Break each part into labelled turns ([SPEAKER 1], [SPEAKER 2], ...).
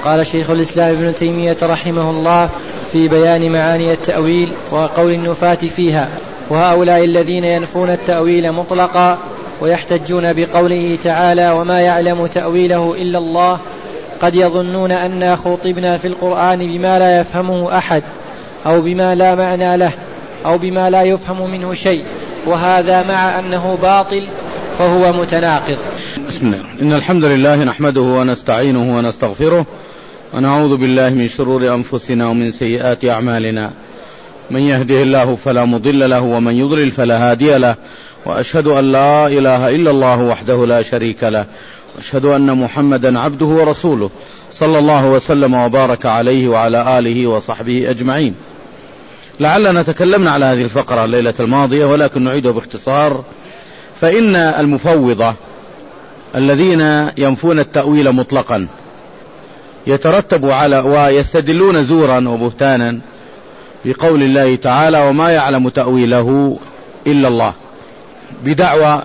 [SPEAKER 1] قال شيخ الإسلام ابن تيمية رحمه الله في بيان معاني التأويل وقول النفاة فيها: وهؤلاء الذين ينفون التأويل مطلقا ويحتجون بقوله تعالى: وما يعلم تأويله إلا الله، قد يظنون أننا خطبنا في القرآن بما لا يفهمه أحد، أو بما لا معنى له، أو بما لا يفهم منه شيء، وهذا مع أنه باطل فهو متناقض.
[SPEAKER 2] بسم الله. إن الحمد لله نحمده ونستعينه ونستغفره، ونعوذ بالله من شرور أنفسنا ومن سيئات أعمالنا، من يهده الله فلا مضل له ومن يضلل فلا هادي له، وأشهد أن لا إله إلا الله وحده لا شريك له، وأشهد أن محمدا عبده ورسوله صلى الله وسلم وبارك عليه وعلى آله وصحبه أجمعين. لعلنا تكلمنا على هذه الفقرة الليلة الماضية، ولكن نعيدها باختصار. فإن المفوضة الذين ينفون التأويل مطلقا يترتب على ويستدلون زورا وبهتانا بقول الله تعالى: وما يعلم تأويله إلا الله، بدعوى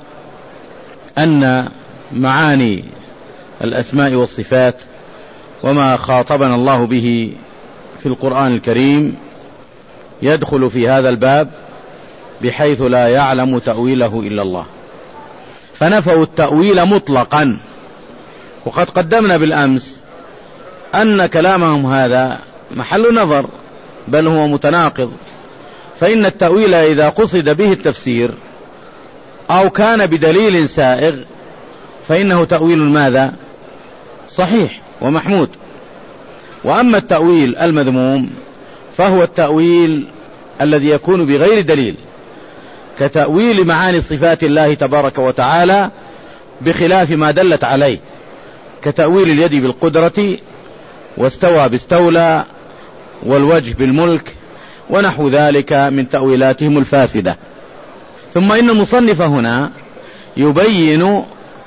[SPEAKER 2] أن معاني الأسماء والصفات وما خاطبنا الله به في القرآن الكريم يدخل في هذا الباب، بحيث لا يعلم تأويله إلا الله، فنفوا التأويل مطلقا. وقد قدمنا بالأمس أن كلامهم هذا محل نظر، بل هو متناقض. فإن التأويل إذا قصد به التفسير أو كان بدليل سائغ فإنه تأويل ماذا؟ صحيح ومحمود. وأما التأويل المذموم فهو التأويل الذي يكون بغير دليل، كتأويل معاني صفات الله تبارك وتعالى بخلاف ما دلت عليه، كتأويل اليد بالقدرة، واستوى باستولى، والوجه بالملك، ونحو ذلك من تأويلاتهم الفاسدة. ثم إن المصنف هنا يبين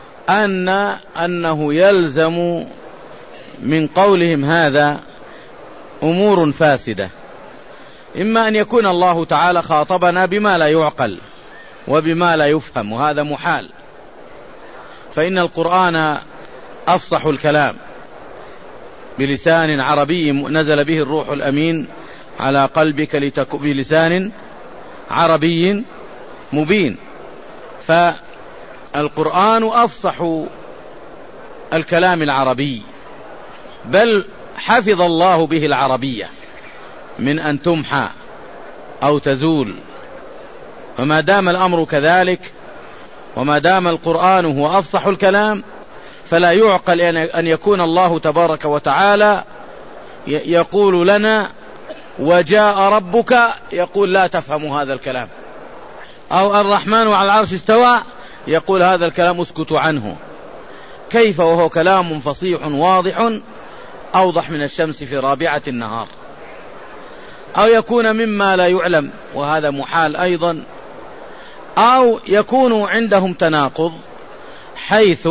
[SPEAKER 2] أنه يلزم من قولهم هذا أمور فاسدة، إما أن يكون الله تعالى خاطبنا بما لا يعقل وبما لا يفهم، وهذا محال، فإن القرآن أفصح الكلام بلسان عربي نزل به الروح الأمين على قلبك بلسان عربي مبين. فالقرآن أفصح الكلام العربي، بل حفظ الله به العربية من أن تمحى أو تزول. وما دام الأمر كذلك، وما دام القرآن هو أفصح الكلام، فلا يعقل أن يكون الله تبارك وتعالى يقول لنا: وجاء ربك، يقول لا تفهم هذا الكلام، أو الرحمن على العرش استوى، يقول هذا الكلام اسكتوا عنه. كيف وهو كلام فصيح واضح أوضح من الشمس في رابعة النهار؟ أو يكون مما لا يعلم، وهذا محال أيضا. أو يكون عندهم تناقض، حيث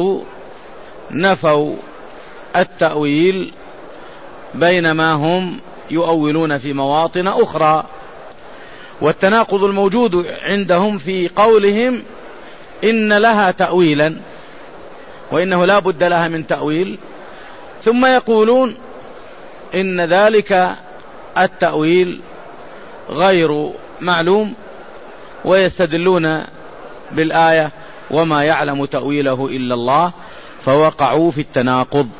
[SPEAKER 2] نفوا التأويل بينما هم يؤولون في مواطن أخرى. والتناقض الموجود عندهم في قولهم إن لها تأويلا وإنه لا بد لها من تأويل، ثم يقولون إن ذلك التأويل غير معلوم، ويستدلون بالآية: وما يعلم تأويله إلا الله، فوقعوا في التناقض،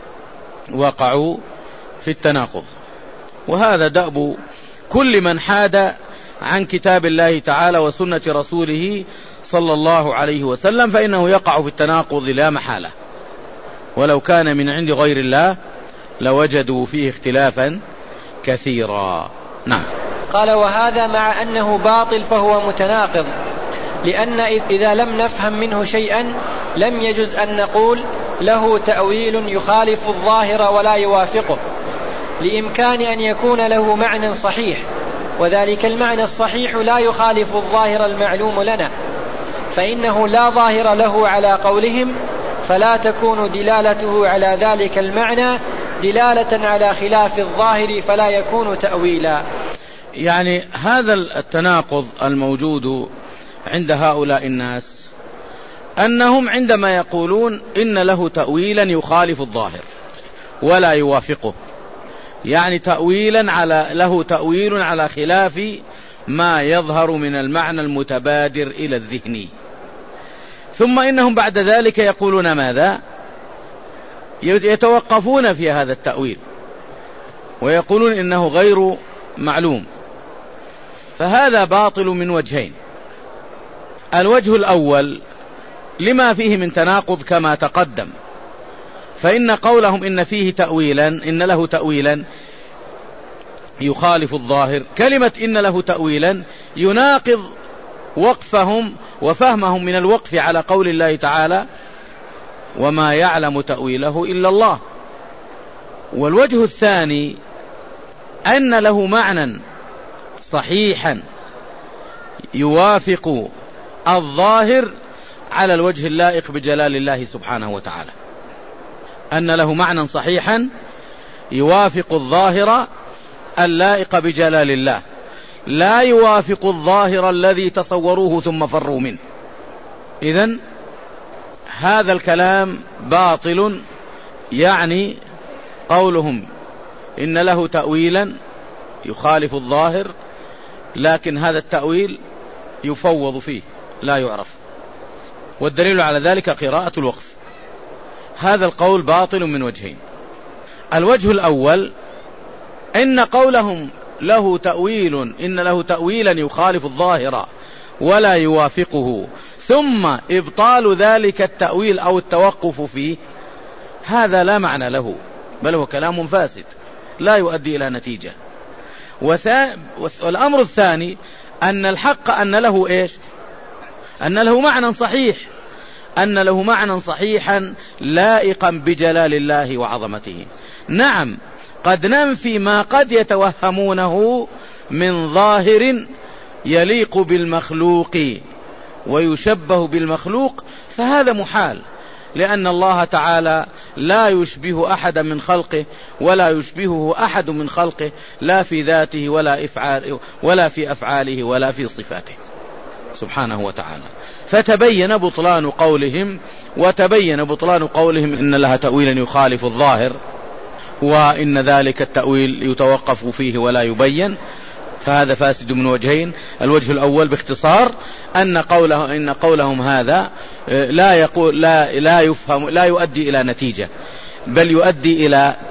[SPEAKER 2] وقعوا في التناقض. وهذا دأب كل من حاد عن كتاب الله تعالى وسنة رسوله صلى الله عليه وسلم، فإنه يقع في التناقض لا محالة، ولو كان من عند غير الله لوجدوا فيه اختلافا كثيرا. نعم.
[SPEAKER 1] قال: وهذا مع أنه باطل فهو متناقض، لأن إذا لم نفهم منه شيئا لم يجز أن نقول له تأويل يخالف الظاهر ولا يوافقه، لإمكان أن يكون له معنى صحيح، وذلك المعنى الصحيح لا يخالف الظاهر المعلوم لنا، فإنه لا ظاهر له على قولهم، فلا تكون دلالته على ذلك المعنى دلالة على خلاف الظاهر، فلا يكون تأويلا.
[SPEAKER 2] يعني هذا التناقض الموجود عند هؤلاء الناس، أنهم عندما يقولون إن له تأويلا يخالف الظاهر، ولا يوافقه، يعني له تأويل على خلاف ما يظهر من المعنى المتبادر إلى الذهن. ثم إنهم بعد ذلك يقولون ماذا؟ يتوقفون في هذا التأويل ويقولون إنه غير معلوم. فهذا باطل من وجهين. الوجه الأول لما فيه من تناقض كما تقدم، فإن قولهم إن له تأويلا يخالف الظاهر، كلمة إن له تأويلا يناقض وقفهم وفهمهم من الوقف على قول الله تعالى وما يعلم تأويله إلا الله. والوجه الثاني أن له معنى صحيحا يوافق الظاهر على الوجه اللائق بجلال الله سبحانه وتعالى، أن له معنى صحيحا يوافق الظاهر اللائق بجلال الله، لا يوافق الظاهر الذي تصوروه ثم فروا منه. إذن هذا الكلام باطل، يعني قولهم إن له تأويلا يخالف الظاهر، لكن هذا التأويل يفوض فيه لا يعرف، والدليل على ذلك قراءة الوقف. هذا القول باطل من وجهين. الوجه الأول إن قولهم إن له تأويلا يخالف الظاهر ولا يوافقه، ثم إبطال ذلك التأويل أو التوقف فيه، هذا لا معنى له، بل هو كلام فاسد لا يؤدي إلى نتيجة. والأمر الثاني أن الحق أن له معنى صحيح، أن له معنى صحيحا لائقا بجلال الله وعظمته. نعم، قد ننفي ما قد يتوهمونه من ظاهر يليق بالمخلوق ويشبه بالمخلوق، فهذا محال، لأن الله تعالى لا يشبه أحد من خلقه ولا يشبهه أحد من خلقه، لا في ذاته ولا في أفعاله ولا في صفاته سبحانه وتعالى. فتبين بطلان قولهم، وتبين بطلان قولهم إن لها تأويلا يخالف الظاهر، وإن ذلك التأويل يتوقف فيه ولا يبين، فهذا فاسد من وجهين. الوجه الأول باختصار أن قولهم هذا لا يفهم، لا يؤدي إلى نتيجة، بل يؤدي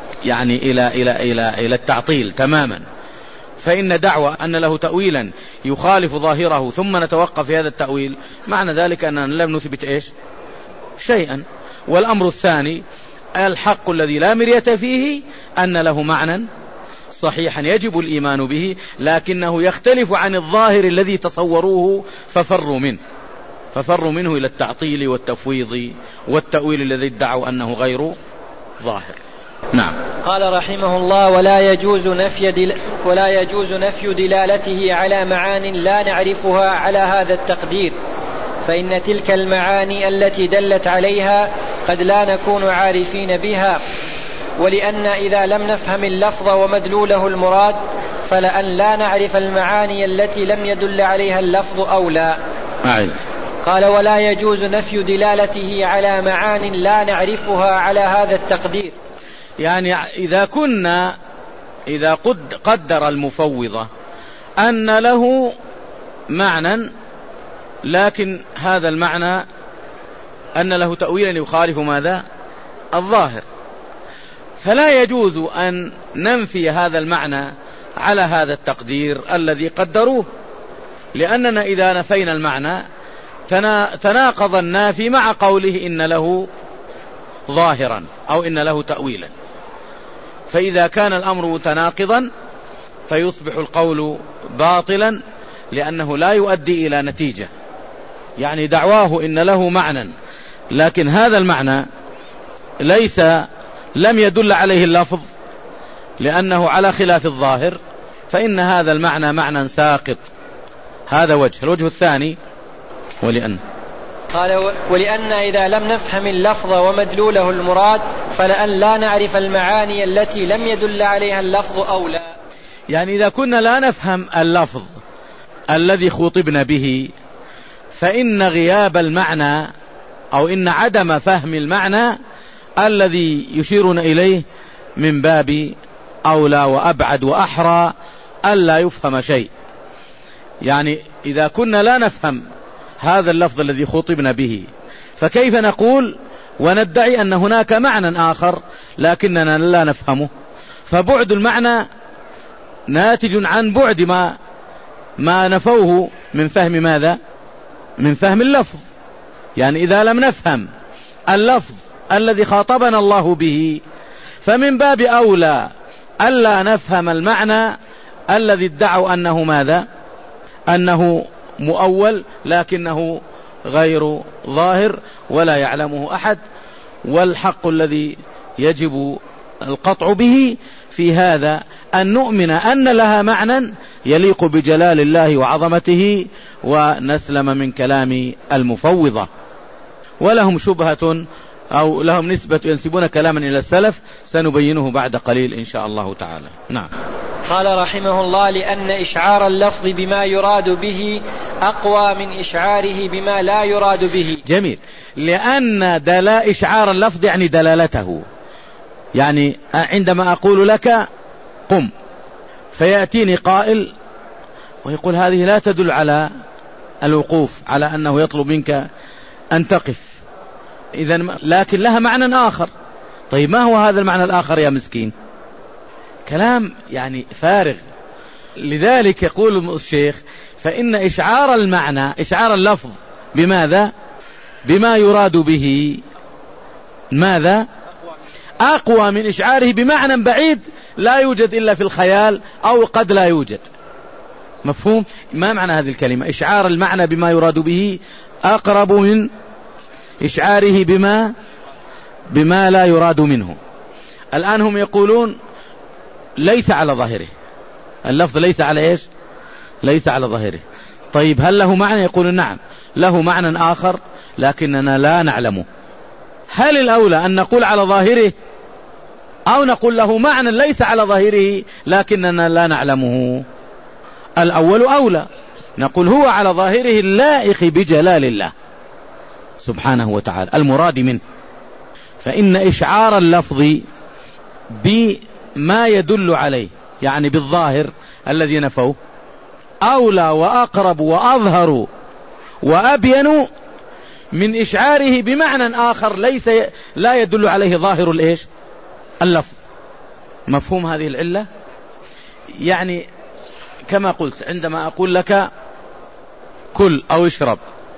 [SPEAKER 2] إلى التعطيل تماما. فإن دعوى أن له تأويلا يخالف ظاهره ثم نتوقف في هذا التأويل، معنى ذلك أننا لم نثبت شيئا. والأمر الثاني الحق الذي لا مرية فيه أن له معنى صحيحا يجب الإيمان به، لكنه يختلف عن الظاهر الذي تصوروه ففروا منه إلى التعطيل والتفويض والتأويل الذي ادعوا أنه غير ظاهر. نعم.
[SPEAKER 1] قال رحمه الله: ولا يجوز نفي دلالته على معان لا نعرفها على هذا التقدير، فإن تلك المعاني التي دلت عليها قد لا نكون عارفين بها، ولأن إذا لم نفهم اللفظ ومدلوله المراد فلأن لا نعرف المعاني التي لم يدل عليها اللفظ أولى. قال: ولا يجوز نفي دلالته على معان لا نعرفها على هذا التقدير،
[SPEAKER 2] يعني إذا قدر المفوضة أن له معنى، لكن هذا المعنى أن له تأويلا يخالف ماذا؟ الظاهر، فلا يجوز أن ننفي هذا المعنى على هذا التقدير الذي قدروه، لأننا إذا نفينا المعنى تناقض النافي مع قوله إن له ظاهرا أو إن له تأويلا. فإذا كان الأمر متناقضا فيصبح القول باطلا، لأنه لا يؤدي إلى نتيجة. يعني دعواه إن له معنى، لكن هذا المعنى لم يدل عليه اللفظ لأنه على خلاف الظاهر، فإن هذا المعنى معنى ساقط. هذا وجه. الوجه الثاني
[SPEAKER 1] ولأن إذا لم نفهم اللفظ ومدلوله المراد فلأن لا نعرف المعاني التي لم يدل عليها اللفظ أولى.
[SPEAKER 2] يعني إذا كنا لا نفهم اللفظ الذي خطبنا به، فإن غياب المعنى أو إن عدم فهم المعنى الذي يشيرون إليه من باب أولى وأبعد وأحرى ألا يفهم شيء. يعني إذا كنا لا نفهم هذا اللفظ الذي خطبنا به، فكيف نقول وندعي أن هناك معنى آخر لكننا لا نفهمه؟ فبعد المعنى ناتج عن بعد ما نفوه من فهم ماذا؟ من فهم اللفظ. يعني إذا لم نفهم اللفظ الذي خاطبنا الله به فمن باب أولى ألا نفهم المعنى الذي ادعوا أنه ماذا؟ أنه مؤول لكنه غير ظاهر ولا يعلمه أحد. والحق الذي يجب القطع به في هذا أن نؤمن أن لها معنى يليق بجلال الله وعظمته ونسلم من كلام المفوضة. ولهم شبهة أو لهم نسبة ينسبون كلاما إلى السلف سنبينه بعد قليل إن شاء الله تعالى. نعم.
[SPEAKER 1] قال رحمه الله: لأن إشعار اللفظ بما يراد به أقوى من إشعاره بما لا يراد به.
[SPEAKER 2] جميل. لأن إشعار اللفظ يعني دلالته. يعني عندما أقول لك قم فيأتيني قائل ويقول هذه لا تدل على الوقوف، على أنه يطلب منك أن تقف، إذن لكن لها معنى آخر. طيب ما هو هذا المعنى الآخر يا مسكين؟ كلام يعني فارغ. لذلك يقول الشيخ: فإن إشعار المعنى، إشعار اللفظ بماذا؟ بما يراد به ماذا؟ أقوى من إشعاره بمعنى بعيد لا يوجد إلا في الخيال أو قد لا يوجد. مفهوم؟ ما معنى هذه الكلمة؟ إشعار المعنى بما يراد به أقرب من إشعاره بما لا يراد منه. الآن هم يقولون ليس على ظاهره، اللفظ ليس على إيش؟ ليس على ظاهره. طيب هل له معنى؟ يقولون نعم له معنى آخر لكننا لا نعلمه. هل الأولى أن نقول على ظاهره أو نقول له معنى ليس على ظاهره لكننا لا نعلمه؟ الأول أولى، نقول هو على ظاهره اللائق بجلال الله سبحانه وتعالى المراد منه. فإن إشعار اللفظ بما يدل عليه يعني بالظاهر الذي نفوه أولى وأقرب وأظهر وأبين من إشعاره بمعنى آخر لا يدل عليه ظاهر الإيش؟ اللفظ. مفهوم هذه العلة؟ يعني كما قلت عندما أقول لك كل أو اشرب،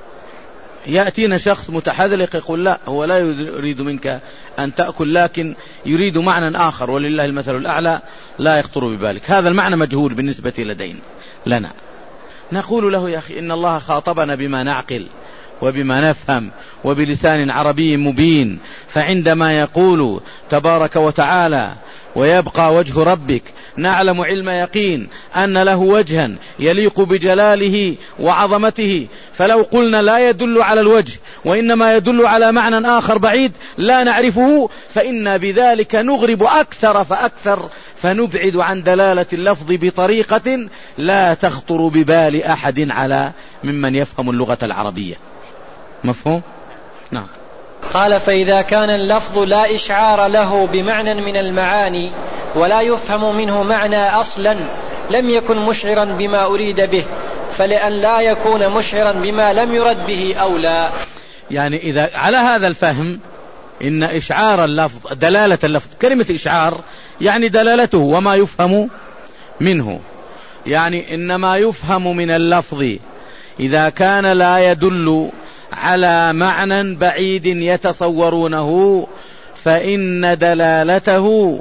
[SPEAKER 2] يأتينا شخص متحذلق يقول لا هو لا يريد منك أن تأكل لكن يريد معنى آخر ولله المثل الأعلى لا يخطر ببالك. هذا المعنى مجهول بالنسبة لنا. نقول له يا أخي إن الله خاطبنا بما نعقل وبما نفهم وبلسان عربي مبين. فعندما يقول تبارك وتعالى ويبقى وجه ربك نعلم علم يقين أن له وجها يليق بجلاله وعظمته، فلو قلنا لا يدل على الوجه وإنما يدل على معنى آخر بعيد لا نعرفه فإن بذلك نغرب أكثر فأكثر، فنبعد عن دلالة اللفظ بطريقة لا تخطر ببال أحد على ممن يفهم اللغة العربية. مفهوم؟ نعم.
[SPEAKER 1] قال: فإذا كان اللفظ لا إشعار له بمعنى من المعاني ولا يفهم منه معنى أصلا لم يكن مشعرا بما أريد به، فلأن لا يكون مشعرا بما لم يرد به أولى.
[SPEAKER 2] يعني إذا على هذا الفهم إن إشعار اللفظ دلالة اللفظ، كلمة إشعار يعني دلالته وما يفهم منه، يعني إنما يفهم من اللفظ إذا كان لا يدل على معنى بعيد يتصورونه فإن دلالته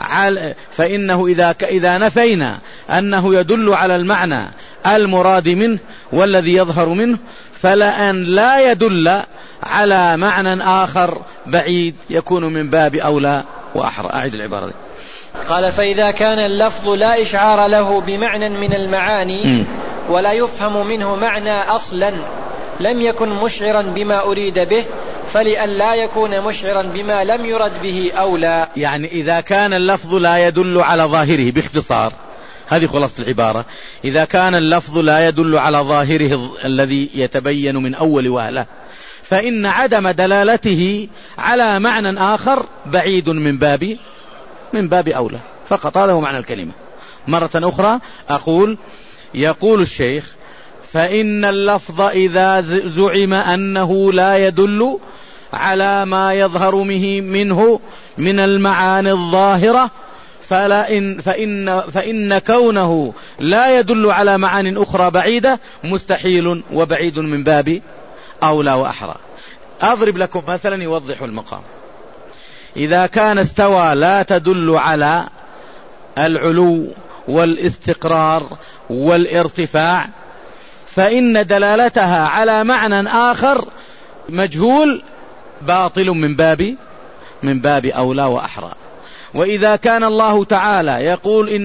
[SPEAKER 2] فإنه إذا نفينا أنه يدل على المعنى المراد منه والذي يظهر منه فلأن لا يدل على معنى آخر بعيد يكون من باب أولى وأحرى. أعيد العبارة دي.
[SPEAKER 1] قال: فإذا كان اللفظ لا إشعار له بمعنى من المعاني ولا يفهم منه معنى أصلا لم يكن مشعرا بما أريد به، فلأن لا يكون مشعرا بما لم يرد به أولى.
[SPEAKER 2] يعني إذا كان اللفظ لا يدل على ظاهره، باختصار هذه خلاصة العبارة، إذا كان اللفظ لا يدل على ظاهره الذي يتبين من أول وهلة فإن عدم دلالته على معنى آخر بعيد من باب من باب أولى فقط. هذا هو معنى الكلمة. مرة أخرى أقول: يقول الشيخ: فإن اللفظ إذا زعم أنه لا يدل على ما يظهر منه من المعاني الظاهرة فإن كونه لا يدل على معان أخرى بعيدة مستحيل وبعيد من باب أولى وأحرى. أضرب لكم مثلا يوضح المقام. إذا كان استوى لا تدل على العلو والاستقرار والارتفاع فإن دلالتها على معنى آخر مجهول باطل من باب أولى وأحرى. وإذا كان الله تعالى يقول إن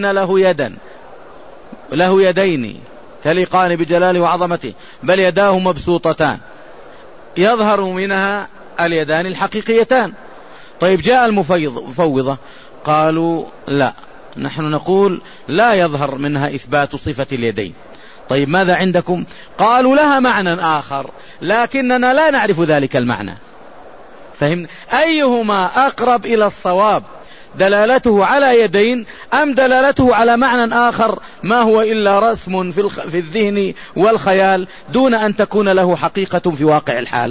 [SPEAKER 2] له يدين تليقان بجلاله وعظمته بل يداه مبسوطتان يظهر منها اليدان الحقيقيتان. طيب جاء المفوضة قالوا لا، نحن نقول لا يظهر منها إثبات صفة اليدين. طيب ماذا عندكم؟ قالوا لها معنى آخر لكننا لا نعرف ذلك المعنى. فهمنا؟ أيهما أقرب إلى الصواب، دلالته على يدين أم دلالته على معنى آخر ما هو إلا رسم في الذهن والخيال دون أن تكون له حقيقة في واقع الحال؟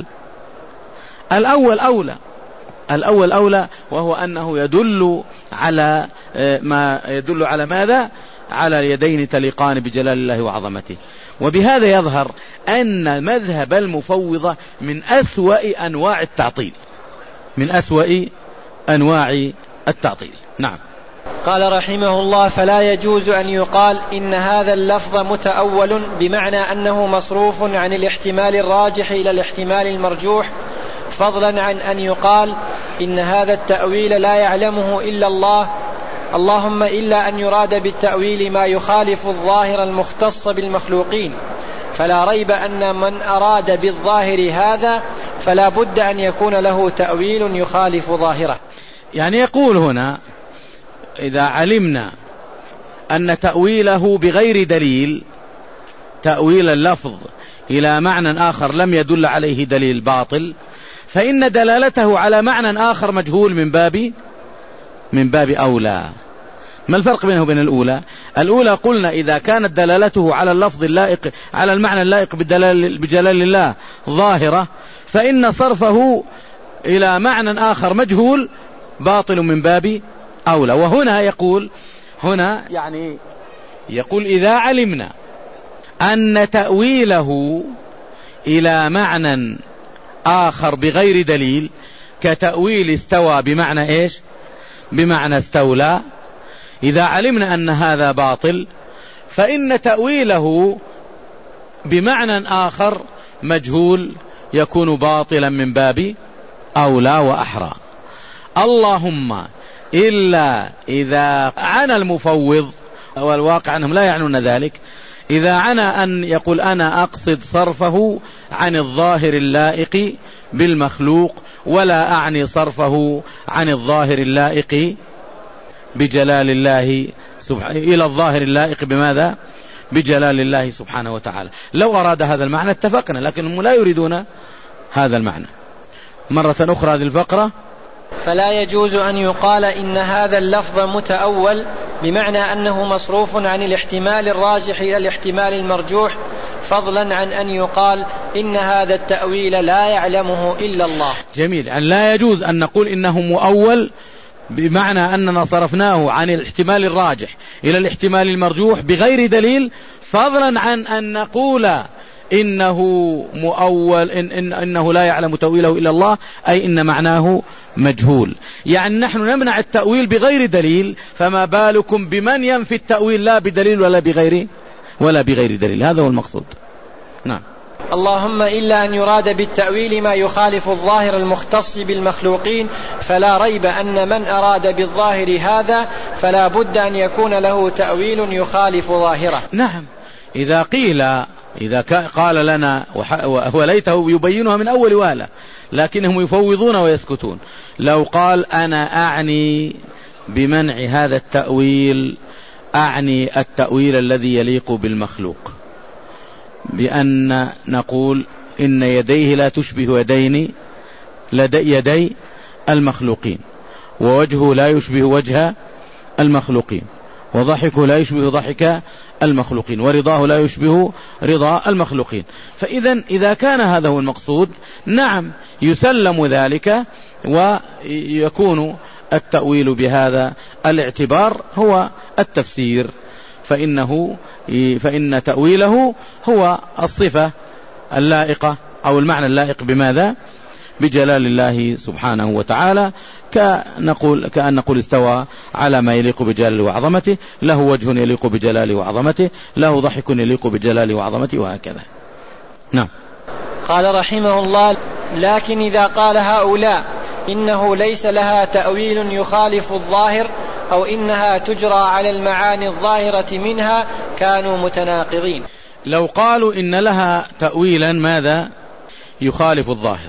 [SPEAKER 2] الأول أولى، وهو أنه يدل على ماذا؟ على اليدين تليقان بجلال الله وعظمته. وبهذا يظهر أن مذهب المفوضة من أسوأ أنواع التعطيل. نعم.
[SPEAKER 1] قال رحمه الله: فلا يجوز أن يقال إن هذا اللفظ متأول بمعنى أنه مصروف عن الاحتمال الراجح إلى الاحتمال المرجوح، فضلا عن أن يقال إن هذا التأويل لا يعلمه إلا الله، اللهم إلا أن يراد بالتأويل ما يخالف الظاهر المختص بالمخلوقين، فلا ريب أن من أراد بالظاهر هذا فلا بد أن يكون له تأويل يخالف ظاهره.
[SPEAKER 2] يعني يقول هنا: إذا علمنا أن تأويله بغير دليل، تأويل اللفظ إلى معنى آخر لم يدل عليه دليل باطل، فإن دلالته على معنى آخر مجهول من باب أولى. ما الفرق بينه وبين الأولى؟ قلنا إذا كانت دلالته على اللفظ اللائق على المعنى اللائق بجلال الله ظاهرة فإن صرفه إلى معنى آخر مجهول باطل من باب أولى. وهنا يقول إذا علمنا أن تأويله إلى معنى آخر بغير دليل كتأويل استوى بمعنى إيش؟ بمعنى استولى، إذا علمنا أن هذا باطل فإن تأويله بمعنى آخر مجهول يكون باطلا من باب أولى وأحرى. اللهم إلا إذا عنى المفوض، والواقع أنهم لا يعنون ذلك، إذا عنى أن يقول أنا أقصد صرفه عن الظاهر اللائق بالمخلوق ولا أعني صرفه عن الظاهر اللائق بجلال الله إلى الظاهر اللائق بماذا؟ بجلال الله سبحانه وتعالى. لو أراد هذا المعنى اتفقنا، لكنهم لا يريدون هذا المعنى. مرة أخرى هذه الفقرة:
[SPEAKER 1] فلا يجوز أن يقال إن هذا اللفظ متأول بمعنى أنه مصروف عن الاحتمال الراجح إلى الاحتمال المرجوح، فضلا عن أن يقال إن هذا التأويل لا يعلمه إلا الله.
[SPEAKER 2] جميل. أن لا يجوز أن نقول إنه مؤول بمعنى أننا صرفناه عن الاحتمال الراجح إلى الاحتمال المرجوح بغير دليل، فضلا عن أن نقول إنه مؤول إنه لا يعلم تأويله إلا الله، أي إن معناه مجهول. يعني نحن نمنع التأويل بغير دليل، فما بالكم بمن ينفي التأويل لا بدليل ولا بغير دليل. هذا هو المقصود. نعم.
[SPEAKER 1] اللهم إلا أن يراد بالتأويل ما يخالف الظاهر المختص بالمخلوقين، فلا ريب أن من أراد بالظاهر هذا فلا بد أن يكون له تأويل يخالف ظاهره.
[SPEAKER 2] نعم. إذا قال لنا وليته يبينها من أول وهلة، لكنهم يفوضون ويسكتون. لو قال أنا أعني بمنع هذا التأويل أعني التأويل الذي يليق بالمخلوق، بأن نقول إن يديه لا تشبه يدي المخلوقين، ووجهه لا يشبه وجه المخلوقين، وضحكه لا يشبه ضحك المخلوقين، ورضاه لا يشبه رضا المخلوقين. فإذا إذا كان هذا هو المقصود، نعم يسلم ذلك، ويكون التأويل بهذا الاعتبار هو التفسير، فإن تأويله هو الصفة اللائقة أو المعنى اللائق بماذا؟ بجلال الله سبحانه وتعالى، كأن نقول استوى على ما يليق بجلاله وعظمته، له وجه يليق بجلاله وعظمته، له ضحك يليق بجلاله وعظمته، وهكذا. نعم.
[SPEAKER 1] قال رحمه الله: لكن إذا قال هؤلاء إنه ليس لها تأويل يخالف الظاهر، أو إنها تجرى على المعاني الظاهرة منها، كانوا متناقضين.
[SPEAKER 2] لو قالوا إن لها تأويلا ماذا يخالف الظاهر،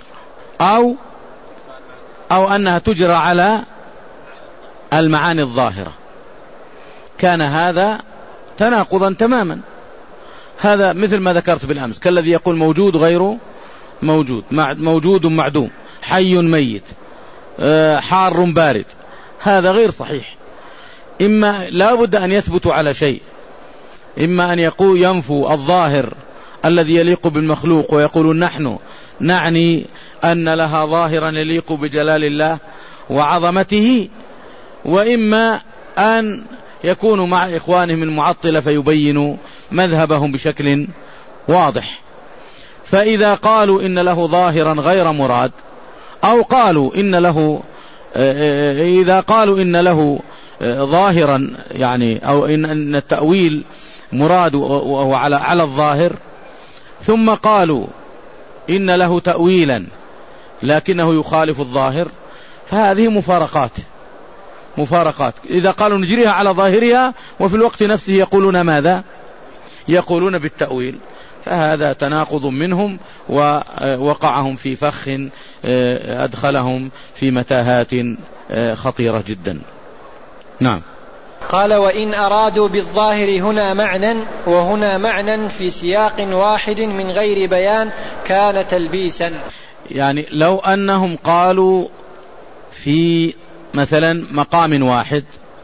[SPEAKER 2] أو أنها تجرى على المعاني الظاهرة، كان هذا تناقضا تماما. هذا مثل ما ذكرت بالأمس، كالذي يقول موجود غير موجود، موجود معدوم، حي ميت، حار بارد. هذا غير صحيح. إما لا بد أن يثبتوا على شيء، إما أن يقول ينفوا الظاهر الذي يليق بالمخلوق ويقولون نحن نعني أن لها ظاهرا يليق بجلال الله وعظمته، وإما أن يكونوا مع إخوانهم المعطلة فيبينوا مذهبهم بشكل واضح. فإذا قالوا إن له ظاهرا غير مراد، أو قالوا إن له إذا قالوا إن له ظاهرا يعني، أو إن التأويل مراد وهو على الظاهر، ثم قالوا إن له تأويلا لكنه يخالف الظاهر، فهذه مفارقات. إذا قالوا نجريها على ظاهرها وفي الوقت نفسه يقولون ماذا؟ يقولون بالتأويل، فهذا تناقض منهم، ووقعهم في فخ أدخلهم في متاهات خطيرة جدا. نعم.
[SPEAKER 1] قال: وإن أرادوا بالظاهر هنا معنى وهنا معنى في سياق واحد من غير بيان، كان تلبيسا.
[SPEAKER 2] يعني لو أنهم قالوا في مثلا مقام واحد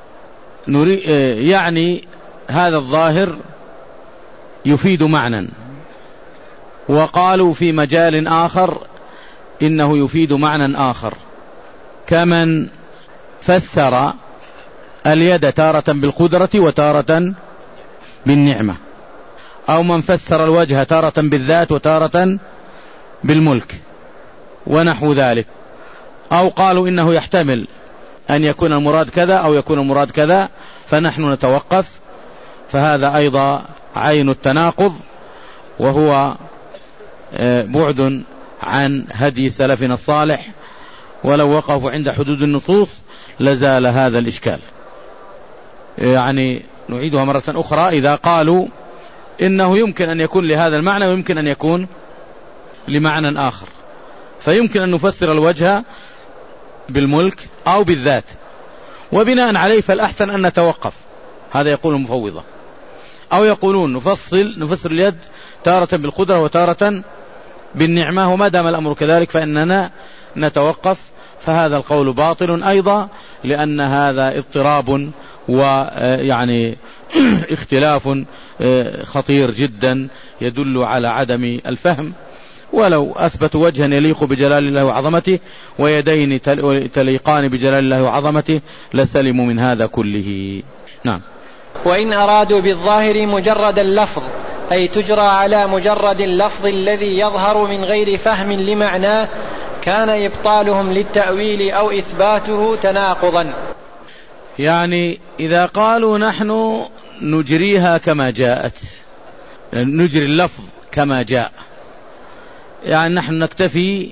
[SPEAKER 2] يعني هذا الظاهر يفيد معنى، وقالوا في مجال آخر إنه يفيد معنى آخر، كمن فسر اليد تارة بالقدرة وتارة بالنعمة، أو من فسر الوجه تارة بالذات وتارة بالملك ونحو ذلك، أو قالوا إنه يحتمل أن يكون المراد كذا أو يكون المراد كذا، فنحن نتوقف. فهذا أيضا عين التناقض، وهو بعد عن هدي سلفنا الصالح، ولو وقفوا عند حدود النصوص لزال هذا الإشكال. يعني نعيدها مرة أخرى: إذا قالوا إنه يمكن أن يكون لهذا المعنى ويمكن أن يكون لمعنى آخر، فيمكن أن نفسر الوجه بالملك أو بالذات، وبناء عليه فالأحسن أن نتوقف. هذا يقول المفوضة. أو يقولون نفسر اليد تارة بالقدرة وتارة بالنعمة، وما دام الأمر كذلك فإننا نتوقف. فهذا القول باطل أيضا، لأن هذا اضطراب ويعني اختلاف خطير جدا يدل على عدم الفهم. ولو أثبتوا وجها يليق بجلال الله وعظمته ويدين تليقان بجلال الله وعظمته لسلموا من هذا كله. نعم.
[SPEAKER 1] وإن أرادوا بالظاهر مجرد اللفظ، أي تجرى على مجرد اللفظ الذي يظهر من غير فهم لمعناه، كان إبطالهم للتأويل أو إثباته تناقضا.
[SPEAKER 2] يعني إذا قالوا نحن نجريها كما جاءت، نجري اللفظ كما جاء، يعني نحن نكتفي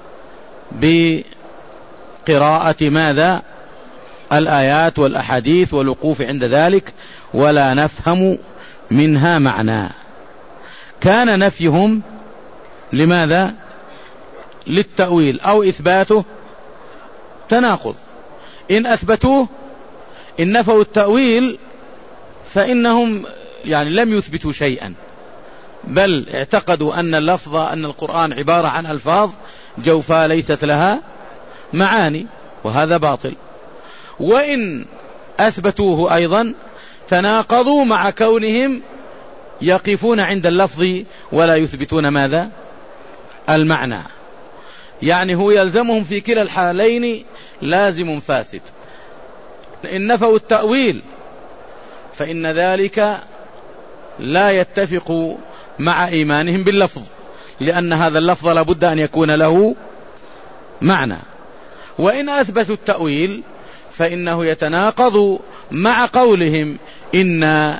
[SPEAKER 2] بقراءة ماذا؟ الآيات والأحاديث والوقوف عند ذلك، ولا نفهم منها معنى، كان نفيهم لماذا؟ للتأويل أو إثباته تناقض. إن أثبتوه، إن نفوا التأويل، فإنهم يعني لم يثبتوا شيئا، بل اعتقدوا أن اللفظ، أن القرآن عبارة عن ألفاظ جوفاء ليست لها معاني، وهذا باطل. وإن أثبتوه أيضا تناقضوا مع كونهم يقفون عند اللفظ ولا يثبتون ماذا؟ المعنى. يعني هو يلزمهم في كلا الحالين لازم فاسد. إن نفوا التأويل فإن ذلك لا يتفق مع إيمانهم باللفظ، لأن هذا اللفظ لابد أن يكون له معنى. وإن أثبتوا التأويل فإنه يتناقض مع قولهم إن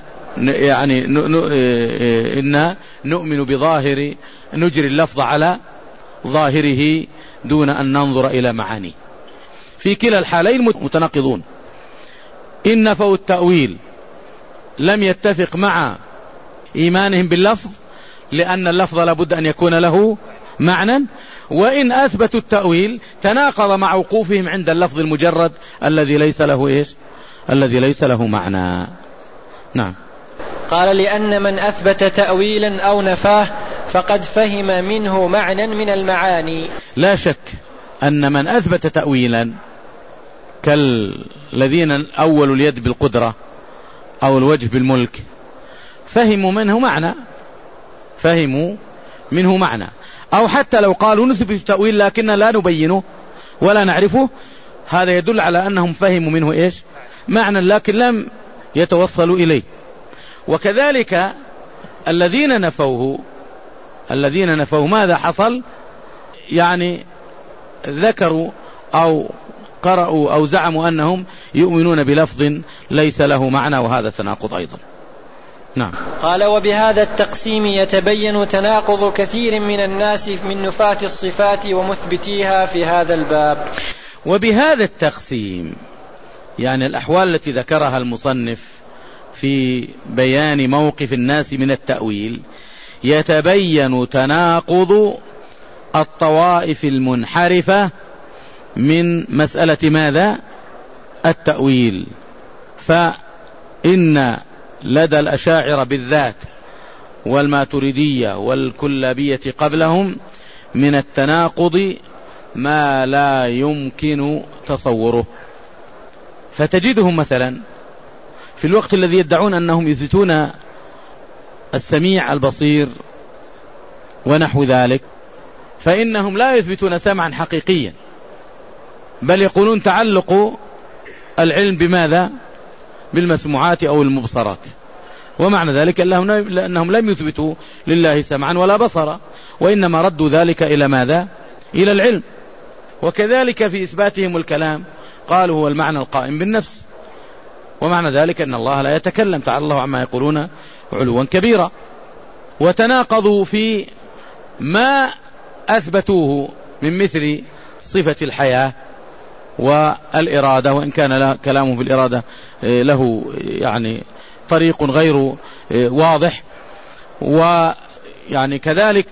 [SPEAKER 2] نؤمن بظاهر، نجري اللفظ على ظاهره دون أن ننظر إلى معانيه. في كلا الحالين متناقضون. إن نفوا التأويل لم يتفق مع إيمانهم باللفظ، لأن اللفظ لابد أن يكون له معنى. وإن أثبتوا التأويل تناقض مع وقوفهم عند اللفظ المجرد الذي ليس له إيش؟ الذي ليس له معنى. نعم.
[SPEAKER 1] قال: لأن من أثبت تأويلا أو نفاه فقد فهم منه معنى من المعاني.
[SPEAKER 2] لا شك أن من أثبت تأويلا كالذين أولوا اليد بالقدرة أو الوجه بالملك فهموا منه معنى، أو حتى لو قالوا نثبت التأويل لكن لا نبينه ولا نعرفه، هذا يدل على أنهم فهموا منه إيش؟ معنى، لكن لم يتوصلوا إليه. وكذلك الذين نفوه ماذا حصل؟ يعني ذكروا أو قرأوا أو زعموا أنهم يؤمنون بلفظ ليس له معنى، وهذا تناقض أيضا. نعم.
[SPEAKER 1] قال: وبهذا التقسيم يتبين تناقض كثير من الناس من نفاة الصفات ومثبتيها في هذا الباب.
[SPEAKER 2] وبهذا التقسيم يعني الأحوال التي ذكرها المصنف في بيان موقف الناس من التأويل يتبين تناقض الطوائف المنحرفة من مسألة ماذا؟ التأويل. فإن لدى الأشاعرة بالذات والماتريدية والكلابية قبلهم من التناقض ما لا يمكن تصوره. فتجدهم مثلا في الوقت الذي يدعون أنهم يثبتون السميع البصير ونحو ذلك، فإنهم لا يثبتون سمعا حقيقيا، بل يقولون تعلق العلم بماذا؟ بالمسموعات أو المبصرات. ومعنى ذلك لأنهم لم يثبتوا لله سمعا ولا بصرا، وإنما ردوا ذلك إلى ماذا؟ إلى العلم. وكذلك في إثباتهم الكلام قالوا هو المعنى القائم بالنفس، ومعنى ذلك أن الله لا يتكلم، تعالى الله عما يقولون علوا كبيرا. وتناقضوا في ما أثبتوه من مثل صفة الحياة والإرادة، وإن كان كلامه في الإرادة له يعني طريق غير واضح. ويعني كذلك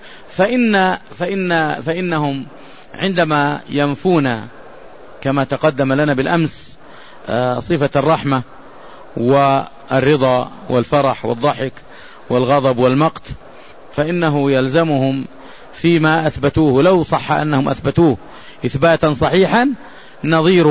[SPEAKER 2] فإنهم عندما ينفون كما تقدم لنا بالأمس صفة الرحمة والرضا والفرح والضحك والغضب والمقت، فإنه يلزمهم فيما أثبتوه، لو صح أنهم أثبتوه إثباتا صحيحا، نظير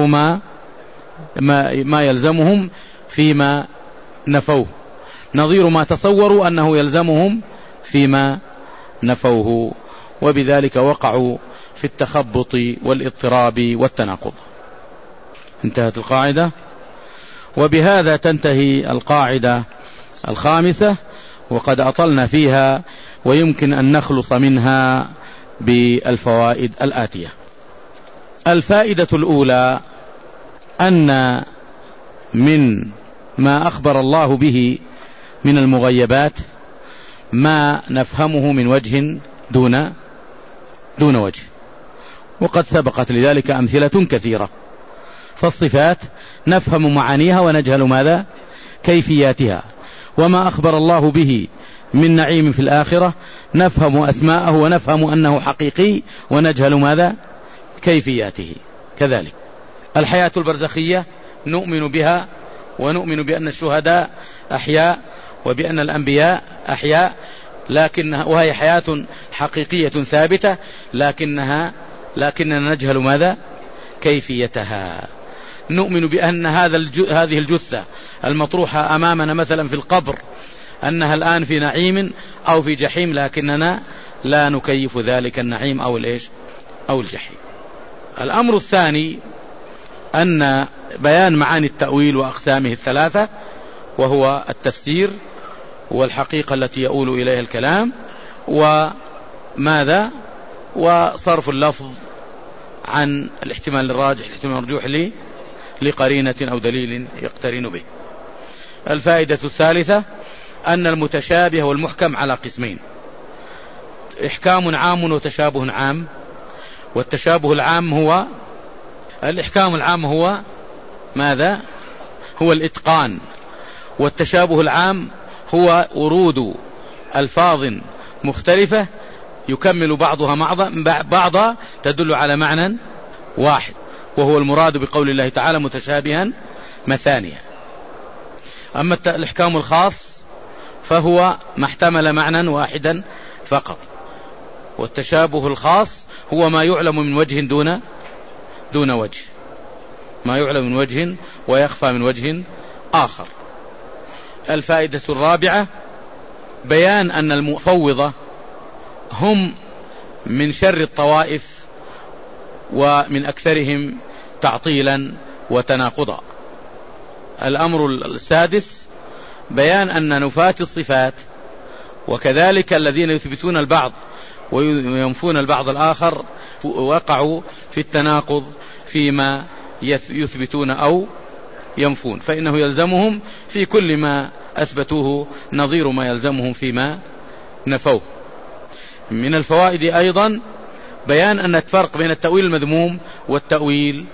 [SPEAKER 2] ما يلزمهم فيما نفوه، نظير ما تصوروا أنه يلزمهم فيما نفوه، وبذلك وقعوا في التخبط والاضطراب والتناقض. انتهت القاعدة. وبهذا تنتهي القاعدة الخامسة، وقد أطلنا فيها، ويمكن أن نخلص منها بالفوائد الآتية. الفائدة الأولى أن من ما أخبر الله به من المغيبات ما نفهمه من وجه دون وجه، وقد سبقت لذلك أمثلة كثيرة. فالصفات نفهم معانيها ونجهل ماذا؟ كيفياتها. وما أخبر الله به من نعيم في الآخرة نفهم أسماءه ونفهم أنه حقيقي ونجهل ماذا؟ كيفياته. كذلك الحياة البرزخية نؤمن بها، ونؤمن بأن الشهداء أحياء وبأن الأنبياء أحياء، وهي حياة حقيقية ثابتة، لكننا نجهل ماذا؟ كيفيتها. نؤمن بأن هذه الجثة المطروحة أمامنا مثلا في القبر أنها الآن في نعيم أو في جحيم، لكننا لا نكيف ذلك النعيم أو الجحيم. الأمر الثاني أن بيان معاني التأويل وأقسامه الثلاثة، وهو التفسير والحقيقة التي يؤول إليها الكلام، وماذا وصرف اللفظ عن الاحتمال الراجح الاحتمال المرجوح لقرينة أو دليل يقترن به. الفائدة الثالثة أن المتشابه والمحكم على قسمين: إحكام عام وتشابه عام. والتشابه العام هو الإحكام العام هو ماذا؟ هو الإتقان. والتشابه العام هو ورود ألفاظ مختلفة يكمل بعضها بعضا تدل على معنى واحد، وهو المراد بقول الله تعالى متشابها مثانية. أما الإحكام الخاص فهو ما احتمل معنى واحدا فقط، والتشابه الخاص هو ما يعلم من وجه دون وجه، ما يعلم من وجه ويخفى من وجه آخر. الفائدة الرابعة بيان أن المفوضة هم من شر الطوائف ومن أكثرهم تعطيلا وتناقضا. الأمر السادس بيان أن نفاة الصفات وكذلك الذين يثبتون البعض وينفون البعض الآخر وقعوا في التناقض فيما يثبتون أو ينفون، فإنه يلزمهم في كل ما أثبتوه نظير ما يلزمهم فيما نفوه. من الفوائد أيضا بيان أن الفرق بين التأويل المذموم والتأويل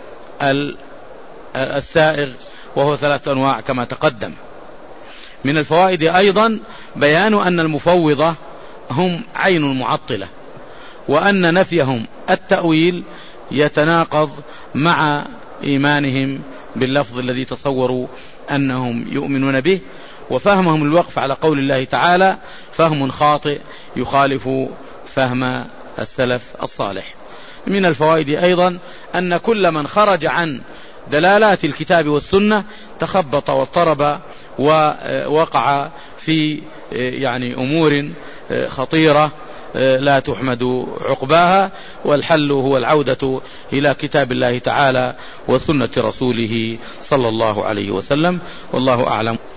[SPEAKER 2] السائغ، وهو 3 أنواع كما تقدم. من الفوائد أيضا بيان أن المفوضة هم عين المعطلة، وأن نفيهم التأويل يتناقض مع إيمانهم باللفظ الذي تصوروا أنهم يؤمنون به، وفهمهم الوقف على قول الله تعالى فهم خاطئ يخالف فهم السلف الصالح. من الفوائد أيضا أن كل من خرج عن دلالات الكتاب والسنة تخبط واضطرب ووقع في أمور خطيرة لا تحمد عقباها، والحل هو العودة إلى كتاب الله تعالى وسنة رسوله صلى الله عليه وسلم، والله أعلم.